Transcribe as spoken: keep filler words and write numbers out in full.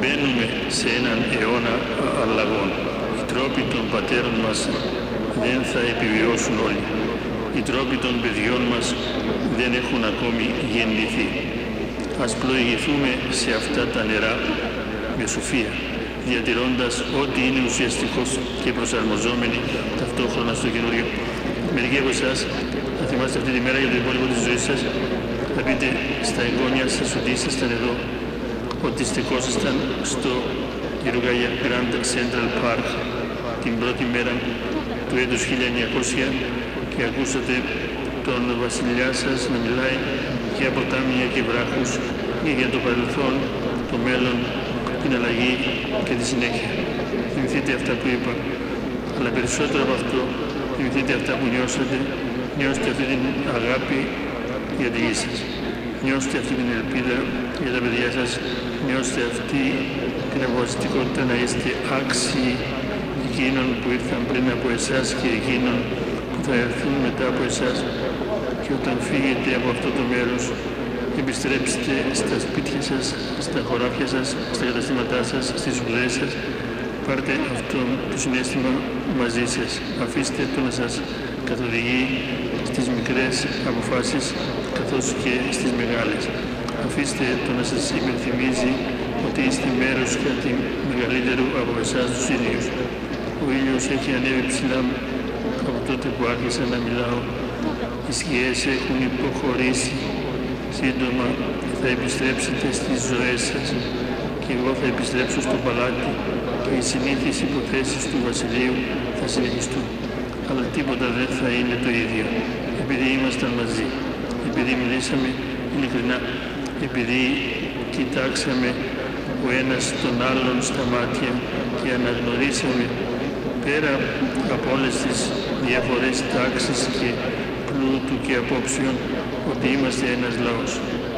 Μπαίνουμε σε έναν αιώνα αλλαγών. Οι τρόποι των πατέρων μας δεν θα επιβιώσουν όλοι. Οι τρόποι των παιδιών μας δεν έχουν ακόμη γεννηθεί. Ας πλοηγηθούμε σε αυτά τα νερά με σοφία, διατηρώντας ό,τι είναι ουσιαστικός και προσαρμοζόμενοι ταυτόχρονα στο καινούριο. Μερικοί από εσάς θα θυμάστε αυτή τη μέρα για το υπόλοιπο της ζωής σας, θα πείτε στα εγγόνια σας ότι ήσασταν εδώ, ότι στεκόσασταν στο Γερουγάγια Grand Central Park την πρώτη μέρα του έτους χίλια εννιακόσια και ακούσατε τον βασιλιά σας να μιλάει για ποτάμια και βράχους και για το παρελθόν, το μέλλον, την αλλαγή και τη συνέχεια. Θυμηθείτε αυτά που είπα, αλλά περισσότερο από αυτό θυμηθείτε αυτά που νιώσατε, νιώστε αυτή την αγάπη για τη γη σας. Νιώστε αυτή την ελπίδα για τα παιδιά σας, νιώστε αυτή την αποφασιστικότητα να είστε άξιοι εκείνων που ήρθαν πριν από εσάς και εκείνων που θα έρθουν μετά από εσάς. Και όταν φύγετε από αυτό το μέρος, επιστρέψτε στα σπίτια σας, στα χωράφια σας, στα καταστήματά σας, στις σπουδές σας. Πάρτε αυτό το συναίσθημα μαζί σας. Αφήστε το να σας καθοδηγεί στις μικρές αποφάσεις καθώς και στις μεγάλες. Αφήστε το να σας υπενθυμίζει ότι είστε μέρος κάτι μεγαλύτερο από εσάς τους ίδιους. Ο ήλιος έχει ανέβει ψηλά από τότε που άρχισα να μιλάω. Οι σκιές έχουν υποχωρήσει. Σύντομα θα επιστρέψετε στις ζωές σας και εγώ θα επιστρέψω στο παλάτι και οι συνήθεις υποθέσεις του βασιλείου θα συνεχιστούν. Αλλά τίποτα δεν θα είναι το ίδιο, επειδή ήμασταν μαζί, επειδή μιλήσαμε ειλικρινά, επειδή κοιτάξαμε ο ένας τον άλλον στα μάτια και αναγνωρίσαμε πέρα από όλες τις διαφορές τάξης και πλούτου και απόψεων ότι είμαστε ένας λαός.